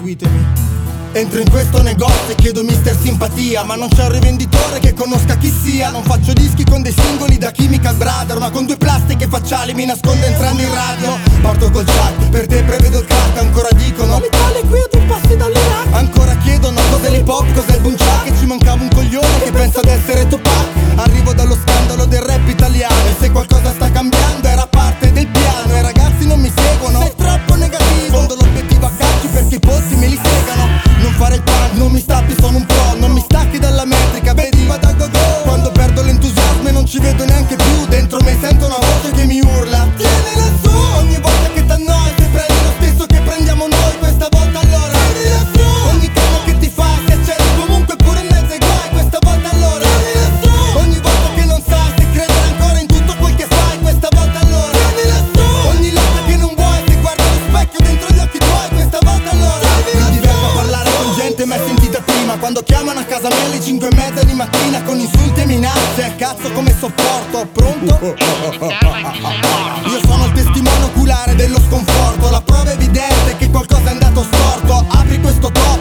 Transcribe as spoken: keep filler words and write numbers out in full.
seguitemi. Entro in questo negozio e chiedo mister simpatia, ma non c'è un rivenditore che conosca chi sia. Non faccio dischi con dei singoli da Chemical Brother, ma con due plastiche facciali mi nascondo entrando in radio. Parto col chat, per te prevedo il crack. Ancora dicono l'Italia è qui a due passi dall'Iraq. Ancora chiedono cos'è l'hip hop, cos'è il bunciac. E ci mancava un coglione che pensa di essere Tupac. Arrivo dallo scandalo del rap italiano, e se qualcosa sta cambiando era parte del piano. E ragazzi non mi seguono, sei troppo negativo. Fondo l'obiettivo a calci perché i pozzi me li segano. Non fare il punk, non mi stappi, sono un pro. Non mi stacchi dalla metrica, vedi, vado a go go. Quando perdo l'entusiasmo e non ci vedo neanche più, dentro me sento una voce che mi urla: tienila su! Ogni volta che t'annoi, se prendi lo stesso che prendiamo noi, questa volta allora tienila su! Ogni calma che ti fa, si accende comunque pure in mezzo ai guai, questa volta allora tienila su! Ogni volta che non sai se credere ancora in tutto quel che fai, questa volta allora tienila su! Ogni lotta che non vuoi, se guardi allo specchio dentro gli occhi tuoi, questa volta allora mi diverto a parlare con gente mai sentita prima. Quando chiamano a casa mia alle cinque e mezza di mattina con insulti e minacce, cazzo come sopporto, pronto? Io sono il testimone oculare dello sconforto, la prova evidente che qualcosa è andato storto. Apri questo topo